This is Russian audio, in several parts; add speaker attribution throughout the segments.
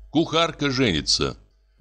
Speaker 1: Кухарка женится.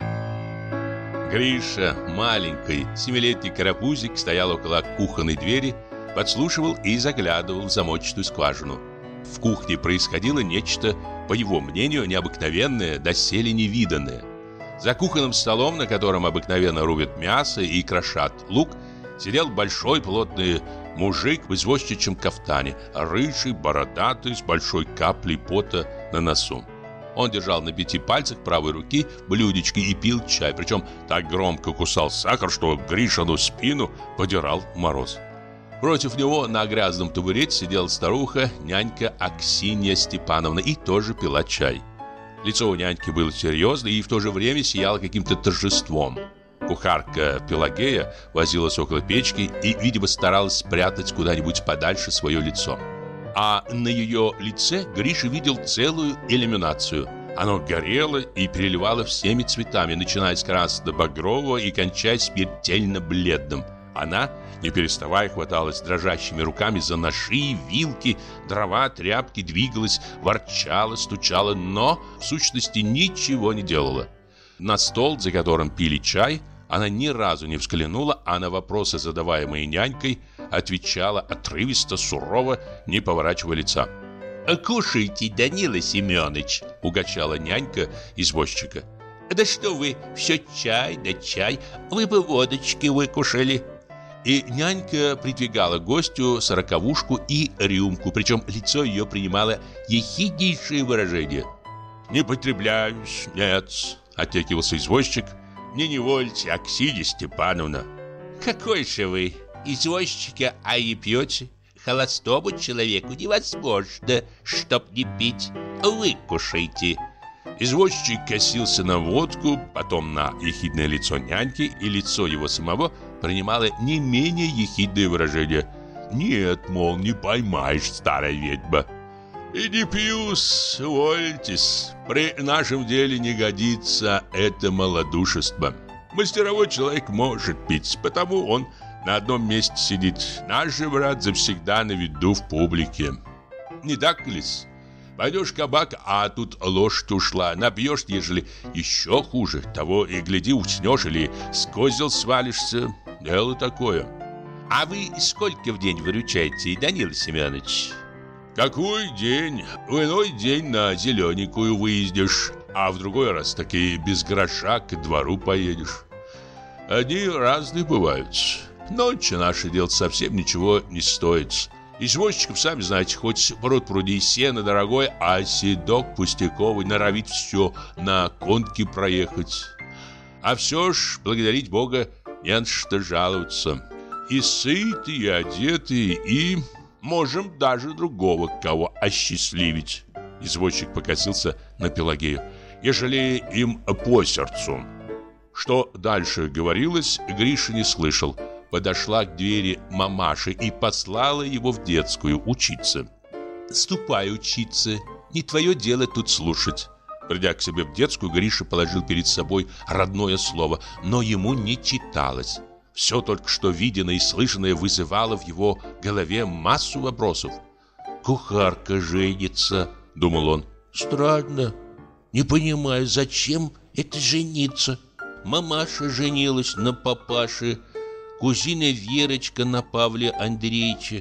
Speaker 1: Гриша, маленький, 7-летний карапузик, стоял около кухонной двери, подслушивал и заглядывал в замочную скважину. В кухне происходило нечто, по его мнению, необыкновенное, доселе невиданное. За кухонным столом, на котором обыкновенно рубят мясо и крошат лук, сидел большой плотный мужик в извозчичьем кафтане, рыжий, бородатый, с большой каплей пота на носу. Он держал на 5 пальцах правой руки блюдечко и пил чай, причем так громко кусал сахар, что Гришину спину подирал мороз. Против него на грязном табурете сидела старуха, нянька Аксинья Степановна, и тоже пила чай. Лицо у няньки было серьезное и в то же время сияло каким-то торжеством. Кухарка Пелагея возилась около печки и, видимо, старалась спрятать куда-нибудь подальше свое лицо. А на ее лице Гриша видел целую иллюминацию. Оно горело и переливало всеми цветами, начиная с красно-багрового и кончая смертельно бледным. Она, не переставая, хваталась дрожащими руками за ножи, вилки, дрова, тряпки, двигалась, ворчала, стучала, но в сущности ничего не делала. На стол, за которым пили чай, она ни разу не взглянула, а на вопросы, задаваемые нянькой, отвечала отрывисто, сурово, не поворачивая лица. «Кушайте, Данила Семенович», — угощала нянька извозчика. «Да что вы, все чай да чай, вы бы водочки выкушали». И нянька придвигала гостю 40-вушку и рюмку, причем лицо ее принимало ехиднейшее выражение. «Не потребляюсь, нет», — отекивался извозчик. «Не невольте, Аксинья Степановна». «Какой же вы извозчика, а и пьете? Холостому человеку невозможно, чтоб не пить. Выкушайте». Извозчик косился на водку, потом на ехидное лицо няньки, и лицо его самого принимало не менее ехидное выражение. «Нет, мол, не поймаешь, старая ведьма». «И не пью-с, увольтесь. При нашем деле не годится это малодушество. Мастеровой человек может пить, потому он на одном месте сидит. Наш же брат завсегда на виду в публике. Не так ли-с? Пойдешь в кабак, а тут лошадь ушла. Напьешь, ежели еще хуже. Того и гляди, уснешь или с козел свалишься. Дело такое». «А вы сколько в день выручаете, Данила Семенович?» «Какой день? В иной день на зелененькую выездишь, а в другой раз таки без гроша к двору поедешь. Одни разные бывают. Ночи наше дело совсем ничего не стоит. Извозчиков, сами знаете, хоть пруд-пруди сено дорогой, а седок пустяковый норовит все на конке проехать. А все ж, благодарить Бога, не на что жаловаться. И сыты, и одеты, и можем даже другого кого осчастливить». Извозчик покосился на Пелагею. «Ежели им по сердцу». Что дальше говорилось, Гриша не слышал. Подошла к двери мамаша и послала его в детскую учиться. «Ступай учиться, не твое дело тут слушать». Придя к себе в детскую, Гриша положил перед собой родное слово, но ему не читалось. Все только что виденное и слышанное вызывало в его голове массу вопросов. «Кухарка женится», — думал он. «Странно. Не понимаю, зачем это жениться. Мамаша женилась на папаше, кузина Верочка на Павле Андреевиче.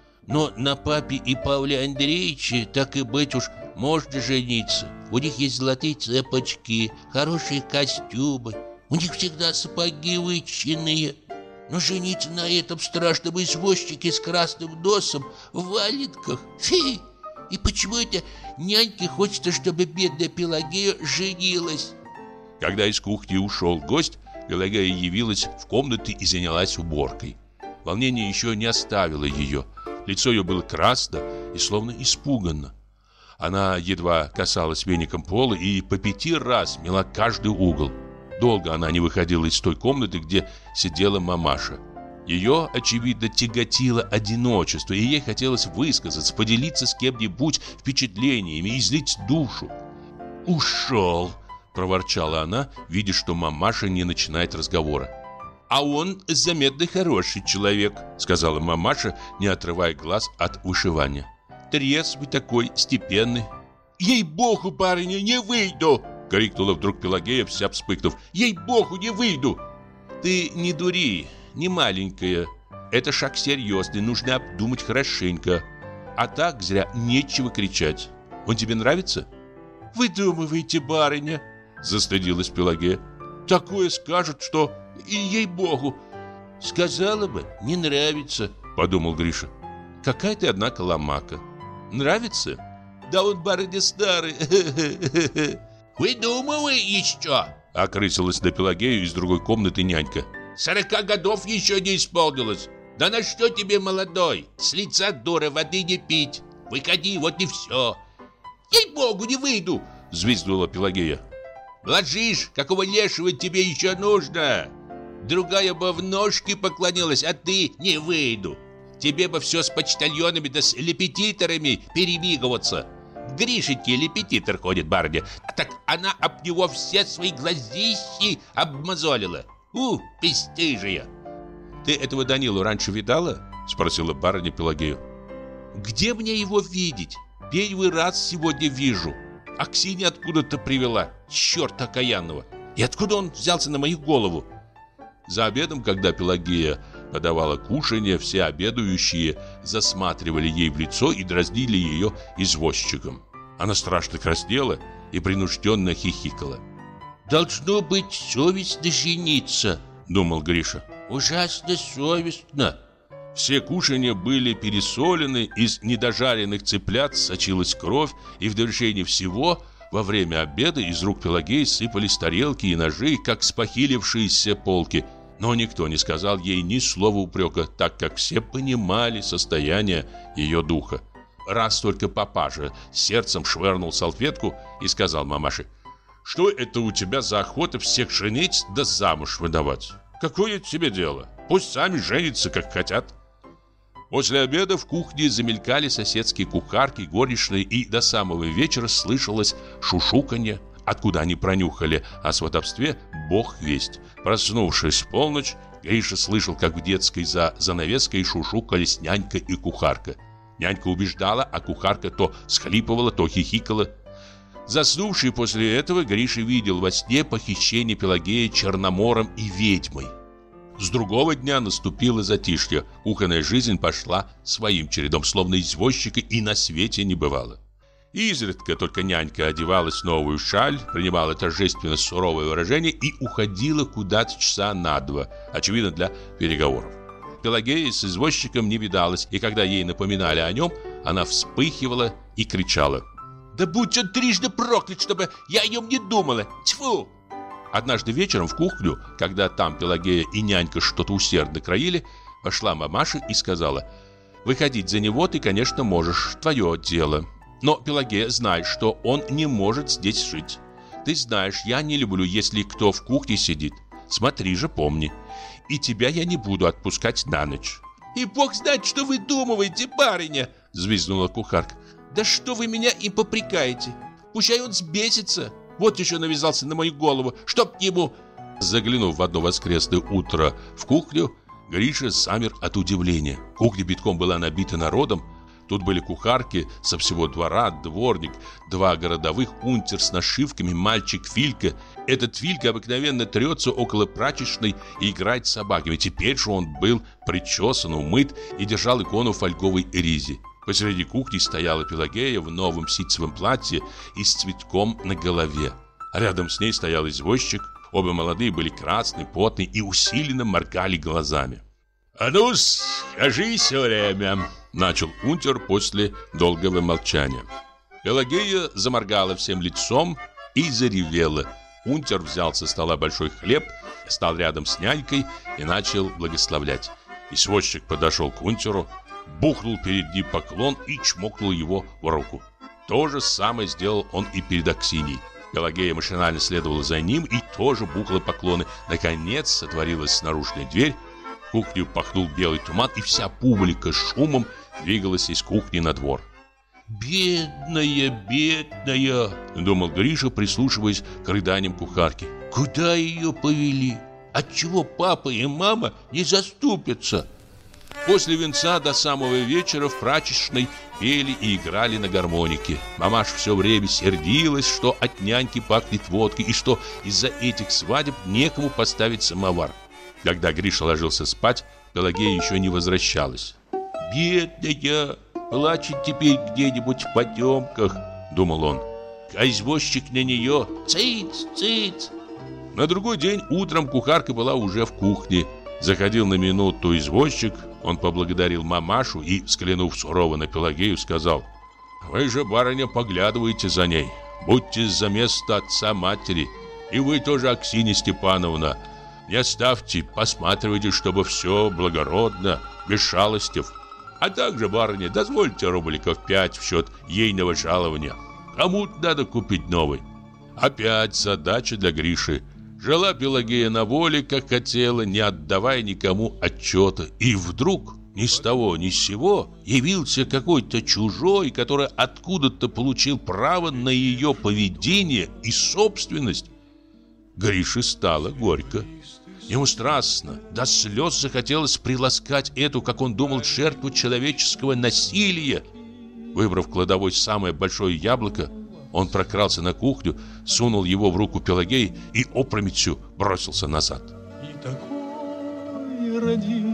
Speaker 1: Но на папе и Павле Андреевиче, так и быть уж, можно жениться. У них есть золотые цепочки, хорошие костюмы. У них всегда сапоги вычищенные. Но жениться на этом страшном извозчике с красным носом в валенках. Фи! И почему это няньке хочется, чтобы бедная Пелагея женилась?» Когда из кухни ушел гость, Пелагея явилась в комнаты и занялась уборкой. Волнение еще не оставило ее. Лицо ее было красно и словно испуганно. Она едва касалась веником пола и по 5 раз мела каждый угол. Долго она не выходила из той комнаты, где сидела мамаша. Ее, очевидно, тяготило одиночество, и ей хотелось высказаться, поделиться с кем-нибудь впечатлениями, излить душу. «Ушел!» – проворчала она, видя, что мамаша не начинает разговора. «А он заметно хороший человек», – сказала мамаша, не отрывая глаз от вышивания. «Трезвый такой, степенный». «Ей-богу, барыня, не выйду!» — крикнула вдруг Пелагея, вся вспыхнув. «Ей-богу, не выйду!» «Ты не дури, не маленькая. Это шаг серьезный, нужно обдумать хорошенько. А так зря нечего кричать. Он тебе нравится?» «Выдумываете, барыня!» — застыдилась Пелагея. «Такое скажут, что и ей-богу!» «Сказала бы, не нравится», — подумал Гриша. «Какая ты, однако, ломака. Нравится? Да он, барыня, старый.
Speaker 2: «Выдумывай еще!»
Speaker 1: — окрысилась на Пелагею из другой комнаты нянька.
Speaker 2: 40 годов еще не исполнилось. Да на что тебе, молодой? С лица дура воды не пить. Выходи, вот и все». «Ей-богу, не выйду!»
Speaker 1: — взвизгнула Пелагея.
Speaker 2: «Ложишь, какого лешего тебе еще нужно? Другая бы в ножки поклонилась, а ты не выйду. Тебе бы все с почтальонами да с лепетиторами перемигиваться. В Гришечке лепетитор ходит, барыня, так она об него все свои глазищи обмазолила. Бесстыжая!»
Speaker 1: «Ты этого Данилу раньше видала?» — спросила барыня Пелагею.
Speaker 2: «Где мне его видеть? Первый раз сегодня вижу. А Ксения откуда-то привела, черт окаянного. И откуда он взялся на мою голову?»
Speaker 1: За обедом, когда Пелагея подавала кушанье, все обедающие засматривали ей в лицо и дразнили ее извозчиком. Она страшно краснела и принужденно хихикала.
Speaker 2: «Должно быть совестно жениться», — думал Гриша. «Ужасно совестно».
Speaker 1: Все кушанья были пересолены, из недожаренных цыплят сочилась кровь, и в довершение всего во время обеда из рук Пелагеи сыпались тарелки и ножи, как спохилившиеся полки. Но никто не сказал ей ни слова упрека, так как все понимали состояние ее духа. Раз только папаша сердцем швырнул салфетку и сказал мамаше: «Что это у тебя за охота всех женить да замуж выдавать? Какое тебе дело? Пусть сами женятся, как хотят». После обеда в кухне замелькали соседские кухарки, горничные, и до самого вечера слышалось шушуканье. Откуда они пронюхали о сватовстве, бог весть. Проснувшись в полночь, Гриша слышал, как в детской за занавеской шушукались нянька и кухарка. Нянька убеждала, а кухарка то схлипывала, то хихикала. Заснувший после этого, Гриша видел во сне похищение Пелагеи Черномором и ведьмой. С другого дня наступило затишье. Кухонная жизнь пошла своим чередом, словно извозчика и на свете не бывало. Изредка только нянька одевалась в новую шаль, принимала торжественно суровое выражение и уходила куда-то часа на два, очевидно, для переговоров. Пелагея с извозчиком не видалась, и когда ей напоминали о нем, она вспыхивала и кричала:
Speaker 2: «Да будь он трижды проклят, чтобы я о нем не думала! Тьфу!»
Speaker 1: Однажды вечером в кухню, когда там Пелагея и нянька что-то усердно краили, вошла мамаша и сказала: «Выходить за него ты, конечно, можешь, твое дело. Но, Пелагея, знай, что он не может здесь жить. Ты знаешь, я не люблю, если кто в кухне сидит. Смотри же, помни. И тебя я не буду отпускать на ночь».
Speaker 2: «И бог знает, что вы думаете, барыня!» — взвизгнула кухарка. «Да что вы меня им попрекаете? Пущай он сбесится. Вот еще навязался на мою голову, чтоб ему...»
Speaker 1: Заглянув в одно воскресное утро в кухню, Гриша замер от удивления. Кухня битком была набита народом. Тут были кухарки со всего двора, дворник, 2 городовых, унтер с нашивками, мальчик Филька. Этот Филька обыкновенно трется около прачечной и играет с собаками. Теперь же он был причесан, умыт и держал икону в фольговой ризе. Посреди кухни стояла Пелагея в новом ситцевом платье и с цветком на голове. А рядом с ней стоял извозчик. Оба молодые были красные, потные и усиленно моргали глазами. «А ну, скажи все время», — начал унтер после долгого молчания. Пелагея заморгала всем лицом и заревела. Унтер взял со стола большой хлеб, стал рядом с нянькой и начал благословлять. Извозчик подошел к унтеру, бухнул перед ним поклон и чмокнул его в руку. То же самое сделал он и перед Аксиньей. Пелагея машинально следовала за ним и тоже бухала поклоны. Наконец отворилась наружная дверь. В кухню пахнул белый туман, и вся публика шумом двигалась из кухни на двор.
Speaker 2: «Бедная, бедная!» — думал Гриша, прислушиваясь к рыданиям кухарки. «Куда ее повели? Отчего папа и мама не заступятся?»
Speaker 1: После венца до самого вечера в прачечной пели и играли на гармонике. Мамаша все время сердилась, что от няньки пахнет водкой и что из-за этих свадеб некому поставить самовар. Когда Гриша ложился спать, Пелагея еще не возвращалась. «Бедная, плачет теперь где-нибудь в потемках», — думал он. «А извозчик на нее циц, циц». На другой день утром кухарка была уже в кухне. Заходил на минуту извозчик, он поблагодарил мамашу и, взглянув сурово на Пелагею, сказал: «Вы же, барыня, поглядываете за ней. Будьте за место отца-матери. И вы тоже, Аксинья Степановна. Не оставьте, посматривайте, чтобы все благородно, без шалостев. А также, барыня, дозвольте рубликов 5 в счет ейного жалования. Кому-то надо купить новый». Опять задача для Гриши. Жила Пелагея на воле, как хотела, не отдавая никому отчета. И вдруг, ни с того ни с сего, явился какой-то чужой, который откуда-то получил право на ее поведение и собственность. Грише стало горько. Ему страстно, до слез захотелось приласкать эту, как он думал, жертву человеческого насилия. Выбрав в кладовой самое большое яблоко, он прокрался на кухню, сунул его в руку Пелагеи и опрометью бросился назад.
Speaker 3: И такой родился